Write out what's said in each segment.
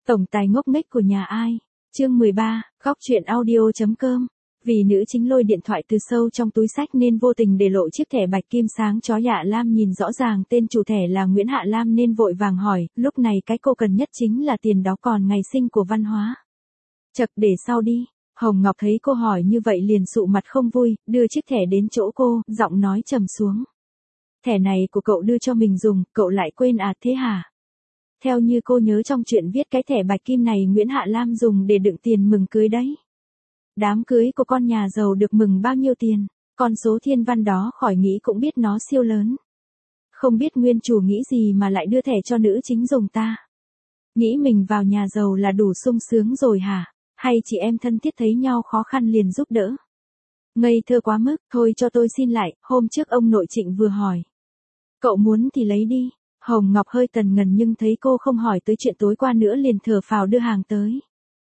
Tổng tài ngốc nghếch của nhà ai? Chương 13, góc truyện audio.com. Vì nữ chính lôi điện thoại từ sâu trong túi xách nên vô tình để lộ chiếc thẻ bạch kim sáng chói. Hạ Lam nhìn rõ ràng tên chủ thẻ là Nguyễn Hạ Lam nên vội vàng hỏi, lúc này cái cô cần nhất chính là tiền đó, còn ngày sinh của Văn Hóa. Chậc, để sau đi. Hồng Ngọc thấy cô hỏi như vậy liền sụ mặt không vui, đưa chiếc thẻ đến chỗ cô, giọng nói trầm xuống. Thẻ này của cậu đưa cho mình dùng, cậu lại quên à, thế hả? Theo như cô nhớ trong chuyện viết cái thẻ bạch kim này Nguyễn Hạ Lam dùng để đựng tiền mừng cưới đấy. Đám cưới của con nhà giàu được mừng bao nhiêu tiền, con số thiên văn đó khỏi nghĩ cũng biết nó siêu lớn. Không biết nguyên chủ nghĩ gì mà lại đưa thẻ cho nữ chính dùng ta. Nghĩ mình vào nhà giàu là đủ sung sướng rồi hả? Hay chị em thân thiết thấy nhau khó khăn liền giúp đỡ? Ngây thơ quá mức, thôi cho tôi xin lại, hôm trước ông nội Trịnh vừa hỏi. Cậu muốn thì lấy đi. Hồng Ngọc hơi tần ngần nhưng thấy cô không hỏi tới chuyện tối qua nữa liền thở phào đưa hàng tới.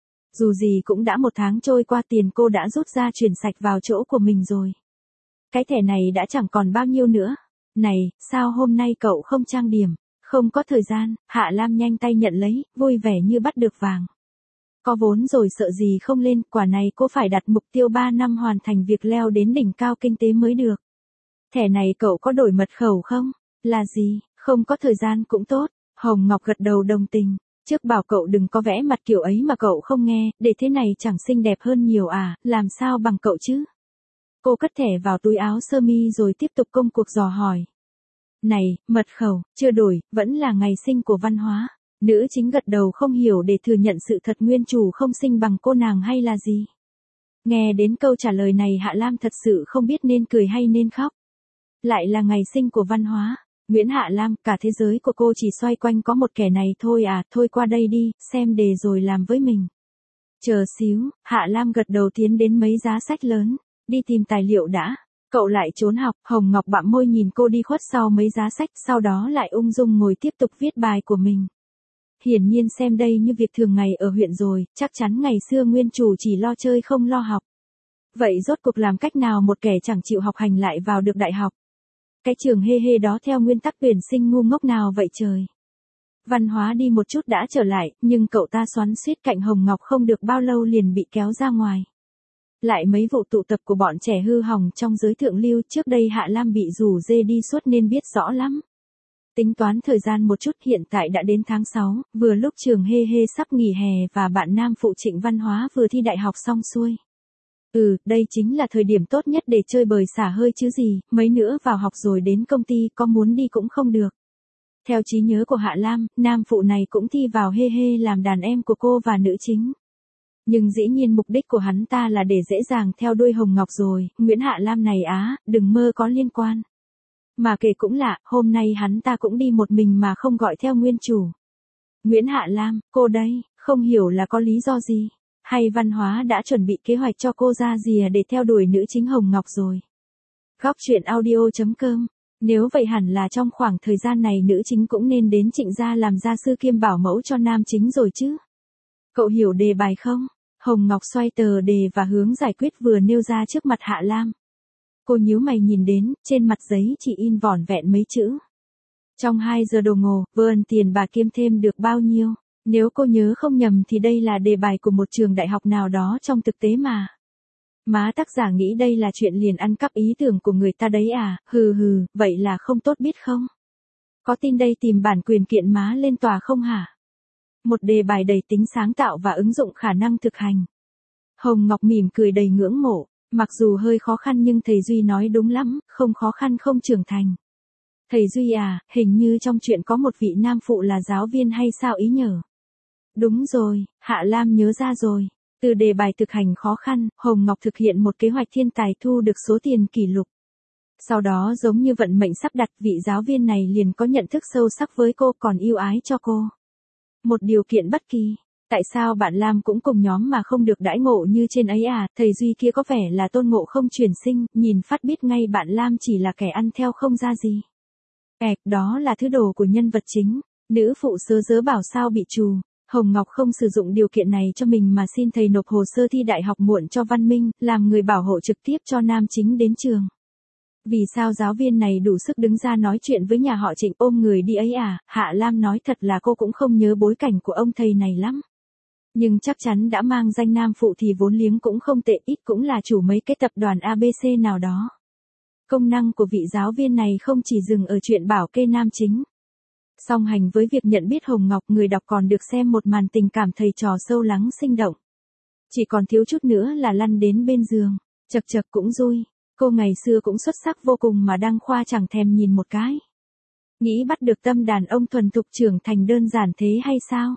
Dù gì cũng đã 1 tháng trôi qua, tiền cô đã rút ra chuyển sạch vào chỗ của mình rồi. Cái thẻ này đã chẳng còn bao nhiêu nữa. Này, sao hôm nay cậu không trang điểm? Không có thời gian. Hạ Lam nhanh tay nhận lấy, vui vẻ như bắt được vàng. Có vốn rồi sợ gì không lên, quả này cô phải đặt mục tiêu 3 năm hoàn thành việc leo đến đỉnh cao kinh tế mới được. Thẻ này cậu có đổi mật khẩu không? Là gì? Không có thời gian cũng tốt. Hồng Ngọc gật đầu đồng tình. Trước bảo cậu đừng có vẽ mặt kiểu ấy mà cậu không nghe, để thế này chẳng xinh đẹp hơn nhiều à, làm sao bằng cậu chứ? Cô cất thẻ vào túi áo sơ mi rồi tiếp tục công cuộc dò hỏi. Này, mật khẩu, chưa đổi, vẫn là ngày sinh của Văn Hóa. Nữ chính gật đầu không hiểu để thừa nhận sự thật nguyên chủ không sinh bằng cô nàng hay là gì. Nghe đến câu trả lời này Hạ Lam thật sự không biết nên cười hay nên khóc. Lại là ngày sinh của Văn Hóa. Nguyễn Hạ Lam, cả thế giới của cô chỉ xoay quanh có một kẻ này thôi à, thôi qua đây đi, xem đề rồi làm với mình. Chờ xíu, Hạ Lam gật đầu tiến đến mấy giá sách lớn, đi tìm tài liệu đã. Cậu lại trốn học? Hồng Ngọc bặm môi nhìn cô đi khuất sau mấy giá sách, sau đó lại ung dung ngồi tiếp tục viết bài của mình. Hiển nhiên xem đây như việc thường ngày ở huyện rồi, chắc chắn ngày xưa nguyên chủ chỉ lo chơi không lo học. Vậy rốt cuộc làm cách nào một kẻ chẳng chịu học hành lại vào được đại học? Cái trường hê hê đó theo nguyên tắc tuyển sinh ngu ngốc nào vậy trời? Văn Hóa đi một chút đã trở lại, nhưng cậu ta xoắn xuýt cạnh Hồng Ngọc không được bao lâu liền bị kéo ra ngoài. Lại mấy vụ tụ tập của bọn trẻ hư hỏng trong giới thượng lưu, trước đây Hạ Lam bị rủ dê đi suốt nên biết rõ lắm. Tính toán thời gian một chút, hiện tại đã đến tháng 6, vừa lúc trường hê hê sắp nghỉ hè và bạn nam phụ Trịnh Văn Hóa vừa thi đại học xong xuôi. Đây chính là thời điểm tốt nhất để chơi bời xả hơi chứ gì, mấy nữa vào học rồi đến công ty có muốn đi cũng không được. Theo trí nhớ của Hạ Lam, nam phụ này cũng thi vào hê hê làm đàn em của cô và nữ chính. Nhưng dĩ nhiên mục đích của hắn ta là để dễ dàng theo đuôi Hồng Ngọc rồi, Nguyễn Hạ Lam này á, đừng mơ có liên quan. Mà kể cũng lạ, hôm nay hắn ta cũng đi một mình mà không gọi theo nguyên chủ. Nguyễn Hạ Lam, cô đây, không hiểu là có lý do gì. Hay Văn Hóa đã chuẩn bị kế hoạch cho cô ra rìa để theo đuổi nữ chính Hồng Ngọc rồi. Góc truyện audio.com. Nếu vậy hẳn là trong khoảng thời gian này nữ chính cũng nên đến Trịnh gia làm gia sư kiêm bảo mẫu cho nam chính rồi chứ. Cậu hiểu đề bài không? Hồng Ngọc xoay tờ đề và hướng giải quyết vừa nêu ra trước mặt Hạ Lam. Cô nhíu mày nhìn đến, trên mặt giấy chỉ in vỏn vẹn mấy chữ. Trong 2 giờ đồng hồ, vườn tiền bà kiêm thêm được bao nhiêu? Nếu cô nhớ không nhầm thì đây là đề bài của một trường đại học nào đó trong thực tế mà. Má tác giả nghĩ đây là chuyện liền ăn cắp ý tưởng của người ta đấy à, vậy là không tốt biết không? Có tin đây tìm bản quyền kiện má lên tòa không hả? Một đề bài đầy tính sáng tạo và ứng dụng khả năng thực hành. Hồng Ngọc mỉm cười đầy ngưỡng mộ, mặc dù hơi khó khăn nhưng thầy Duy nói đúng lắm, không khó khăn không trưởng thành. Thầy Duy à, hình như trong chuyện có một vị nam phụ là giáo viên hay sao ý nhở? Đúng rồi, Hạ Lam nhớ ra rồi. Từ đề bài thực hành khó khăn, Hồng Ngọc thực hiện một kế hoạch thiên tài thu được số tiền kỷ lục. Sau đó giống như vận mệnh sắp đặt, vị giáo viên này liền có nhận thức sâu sắc với cô còn yêu ái cho cô. Một điều kiện bất kỳ. Tại sao bạn Lam cũng cùng nhóm mà không được đãi ngộ như trên ấy à? Thầy Duy kia có vẻ là tôn ngộ không chuyển sinh, nhìn phát biết ngay bạn Lam chỉ là kẻ ăn theo không ra gì. Đó là thứ đồ của nhân vật chính. Nữ phụ sớ dớ bảo sao bị trù. Hồng Ngọc không sử dụng điều kiện này cho mình mà xin thầy nộp hồ sơ thi đại học muộn cho Văn Minh, làm người bảo hộ trực tiếp cho nam chính đến trường. Vì sao giáo viên này đủ sức đứng ra nói chuyện với nhà họ Trịnh ôm người đi ấy à? Hạ Lam nói thật là cô cũng không nhớ bối cảnh của ông thầy này lắm. Nhưng chắc chắn đã mang danh nam phụ thì vốn liếng cũng không tệ, ít cũng là chủ mấy cái tập đoàn ABC nào đó. Công năng của vị giáo viên này không chỉ dừng ở chuyện bảo kê nam chính. Song hành với việc nhận biết Hồng Ngọc, người đọc còn được xem một màn tình cảm thầy trò sâu lắng sinh động. Chỉ còn thiếu chút nữa là lăn đến bên giường, chật chật cũng vui. Cô ngày xưa cũng xuất sắc vô cùng mà Đăng Khoa chẳng thèm nhìn một cái. Nghĩ bắt được tâm đàn ông thuần thục trưởng thành đơn giản thế hay sao?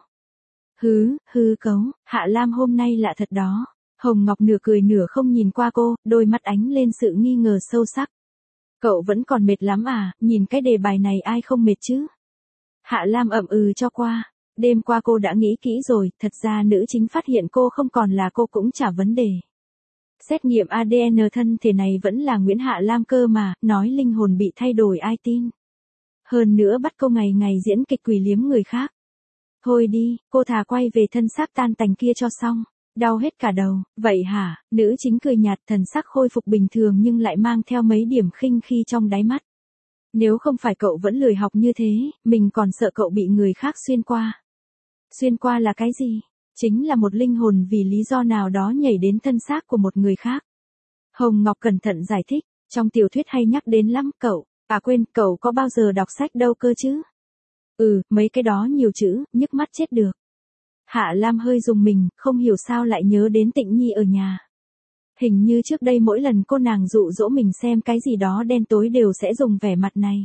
Hư cấu, Hạ Lam hôm nay lạ thật đó. Hồng Ngọc nửa cười nửa không nhìn qua cô, đôi mắt ánh lên sự nghi ngờ sâu sắc. Cậu vẫn còn mệt lắm à, nhìn cái đề bài này ai không mệt chứ? Hạ Lam ậm ừ cho qua. Đêm qua cô đã nghĩ kỹ rồi, thật ra nữ chính phát hiện cô không còn là cô cũng chả vấn đề. Xét nghiệm ADN thân thể này vẫn là Nguyễn Hạ Lam cơ mà, nói linh hồn bị thay đổi ai tin. Hơn nữa bắt cô ngày ngày diễn kịch quỷ liếm người khác. Thôi đi, cô thà quay về thân xác tan tành kia cho xong. Đau hết cả đầu, vậy hả? Nữ chính cười nhạt, thần sắc khôi phục bình thường nhưng lại mang theo mấy điểm khinh khi trong đáy mắt. Nếu không phải cậu vẫn lười học như thế, mình còn sợ cậu bị người khác xuyên qua. Xuyên qua là cái gì? Chính là một linh hồn vì lý do nào đó nhảy đến thân xác của một người khác. Hồng Ngọc cẩn thận giải thích, trong tiểu thuyết hay nhắc đến lắm cậu. À quên, cậu có bao giờ đọc sách đâu cơ chứ? Mấy cái đó nhiều chữ, nhức mắt chết được. Hạ Lam hơi rùng mình, không hiểu sao lại nhớ đến Tịnh Nhi ở nhà. Hình như trước đây mỗi lần cô nàng dụ dỗ mình xem cái gì đó đen tối đều sẽ dùng vẻ mặt này.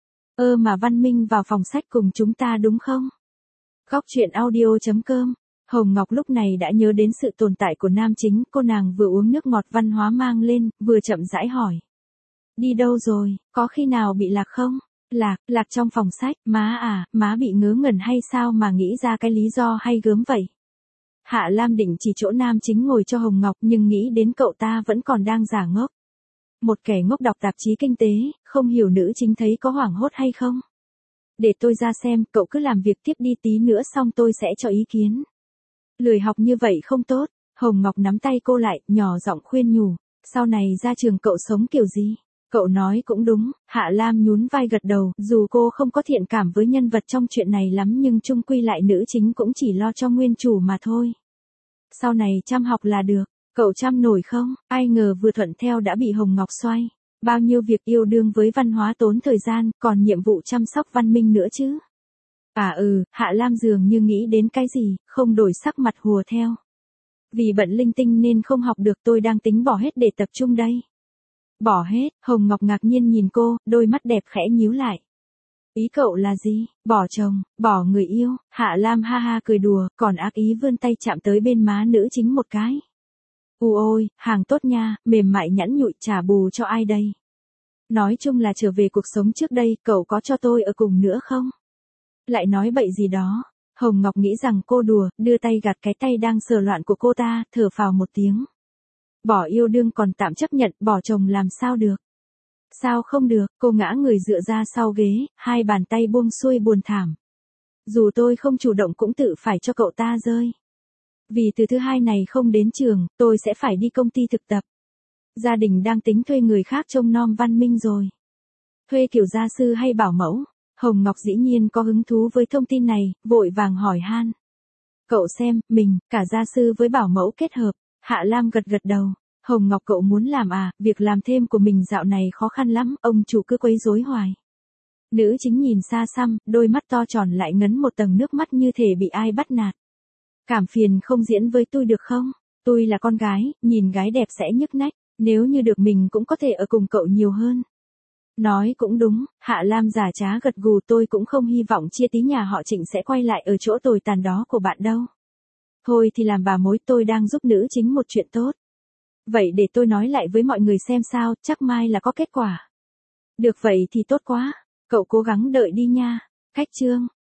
Mà Văn Minh vào phòng sách cùng chúng ta đúng không? Góc truyện audio.com. Hồng Ngọc lúc này đã nhớ đến sự tồn tại của nam chính, cô nàng vừa uống nước ngọt văn hóa mang lên, vừa chậm rãi hỏi. Đi đâu rồi, có khi nào bị lạc không? Lạc trong phòng sách, má bị ngớ ngẩn hay sao mà nghĩ ra cái lý do hay gớm vậy? Hạ Lam định chỉ chỗ nam chính ngồi cho Hồng Ngọc nhưng nghĩ đến cậu ta vẫn còn đang giả ngốc. Một kẻ ngốc đọc tạp chí kinh tế, không hiểu nữ chính thấy có hoảng hốt hay không? Để tôi ra xem, cậu cứ làm việc tiếp đi tí nữa xong tôi sẽ cho ý kiến. Lười học như vậy không tốt. Hồng Ngọc nắm tay cô lại, nhỏ giọng khuyên nhủ. Sau này ra trường cậu sống kiểu gì? Cậu nói cũng đúng, Hạ Lam nhún vai gật đầu, dù cô không có thiện cảm với nhân vật trong chuyện này lắm nhưng chung quy lại nữ chính cũng chỉ lo cho nguyên chủ mà thôi. Sau này chăm học là được, cậu chăm nổi không? Ai ngờ vừa thuận theo đã bị Hồng Ngọc xoay. Bao nhiêu việc yêu đương với văn hóa tốn thời gian, còn nhiệm vụ chăm sóc Văn Minh nữa chứ. Hạ Lam dường như nghĩ đến cái gì, không đổi sắc mặt hùa theo. Vì bận linh tinh nên không học được, tôi đang tính bỏ hết để tập trung đây. Bỏ hết, Hồng Ngọc ngạc nhiên nhìn cô, đôi mắt đẹp khẽ nhíu lại. Ý cậu là gì? Bỏ chồng, bỏ người yêu? Hạ Lam ha ha cười đùa, còn ác ý vươn tay chạm tới bên má nữ chính một cái. Ôi, hàng tốt nha, mềm mại nhẵn nhụi, trả bù cho ai đây? Nói chung là trở về cuộc sống trước đây, cậu có cho tôi ở cùng nữa không? Lại nói bậy gì đó. Hồng Ngọc nghĩ rằng cô đùa, đưa tay gạt cái tay đang sờ loạn của cô ta, thở phào một tiếng. Bỏ yêu đương còn tạm chấp nhận, bỏ chồng làm sao được? Sao không được? Cô ngã người dựa ra sau ghế, hai bàn tay buông xuôi buồn thảm. Dù tôi không chủ động cũng tự phải cho cậu ta rơi. Vì từ thứ hai này không đến trường, tôi sẽ phải đi công ty thực tập. Gia đình đang tính thuê người khác trông nom Văn Minh rồi. Thuê kiểu gia sư hay bảo mẫu? Hồng Ngọc dĩ nhiên có hứng thú với thông tin này, vội vàng hỏi han. Cậu xem, mình, cả gia sư với bảo mẫu kết hợp. Hạ Lam gật gật đầu. Hồng Ngọc cậu muốn làm à, việc làm thêm của mình dạo này khó khăn lắm, ông chủ cứ quấy rối hoài. Nữ chính nhìn xa xăm, đôi mắt to tròn lại ngấn một tầng nước mắt như thể bị ai bắt nạt. Cảm phiền không diễn với tôi được không? Tôi là con gái, nhìn gái đẹp sẽ nhức nách, nếu như được mình cũng có thể ở cùng cậu nhiều hơn. Nói cũng đúng, Hạ Lam giả trá gật gù, tôi cũng không hy vọng chia tí nhà họ Trịnh sẽ quay lại ở chỗ tồi tàn đó của bạn đâu. Thôi thì làm bà mối, tôi đang giúp nữ chính một chuyện tốt. Vậy để tôi nói lại với mọi người xem sao, chắc mai là có kết quả. Được vậy thì tốt quá, cậu cố gắng đợi đi nha. Cách chương.